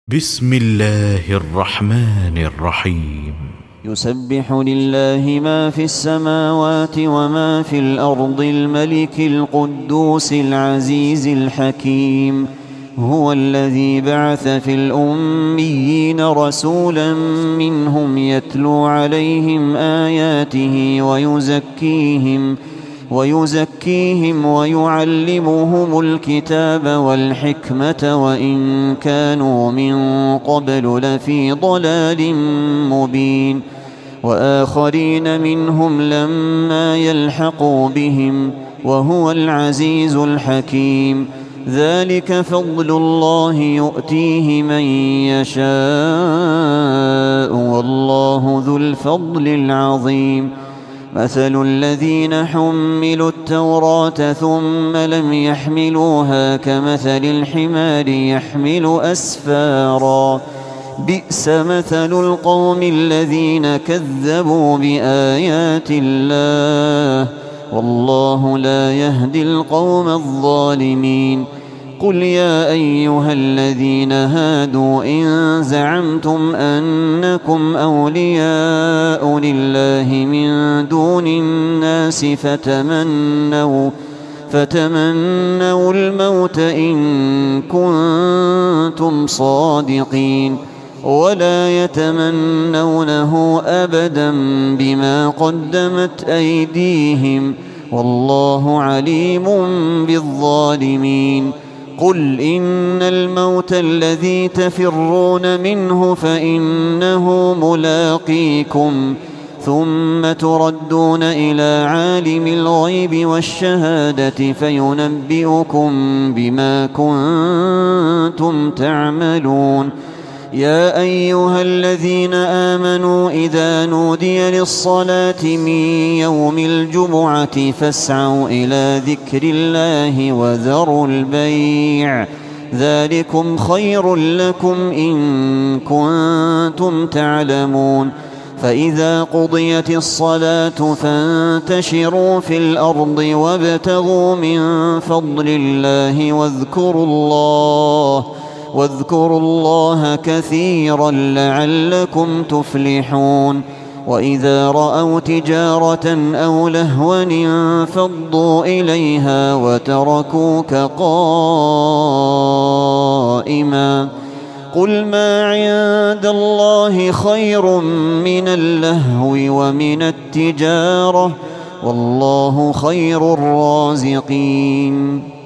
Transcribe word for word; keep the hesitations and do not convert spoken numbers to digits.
بسم الله الرحمن الرحيم. يسبح لله ما في السماوات وما في الأرض الملك القدوس العزيز الحكيم. هو الذي بعث في الأميين رسولا منهم يتلو عليهم آياته ويزكيهم ويزكيهم ويعلمهم الكتاب والحكمة وإن كانوا من قبل لفي ضلال مبين. وآخرين منهم لما يلحقوا بهم وهو العزيز الحكيم. ذلك فضل الله يؤتيه من يشاء والله ذو الفضل العظيم. مثل الذين حملوا التوراة ثم لم يحملوها كمثل الحمار يحمل أسفارا. بئس مثل القوم الذين كذبوا بآيات الله والله لا يهدي القوم الظالمين. قل يا أيها الذين هادوا إن زعمتم أنكم أولياء لله من دون الناس فتمنوا فتمنوا الموت إن كنتم صادقين ولا يتمنونه أبدا بما قدمت أيديهم والله عليم بالظالمين. قل إن الموت الذي تفرون منه فإنه ملاقيكم ثم تردون إلى عالم الغيب والشهادة فينبئكم بما كنتم تعملون. يا أيها الذين آمنوا إذا نودي للصلاة من يوم الجمعة فاسعوا إلى ذكر الله وذروا البيع ذلكم خير لكم إن كنتم تعلمون. فإذا قضيت الصلاة فانتشروا في الأرض وابتغوا من فضل الله واذكروا الله واذكروا الله كثيرا لعلكم تفلحون. وإذا رأوا تجارة أو لهوا انفضوا إليها وتركوك قائما. قل ما عند الله خير من اللهو ومن التجارة والله خير الرازقين.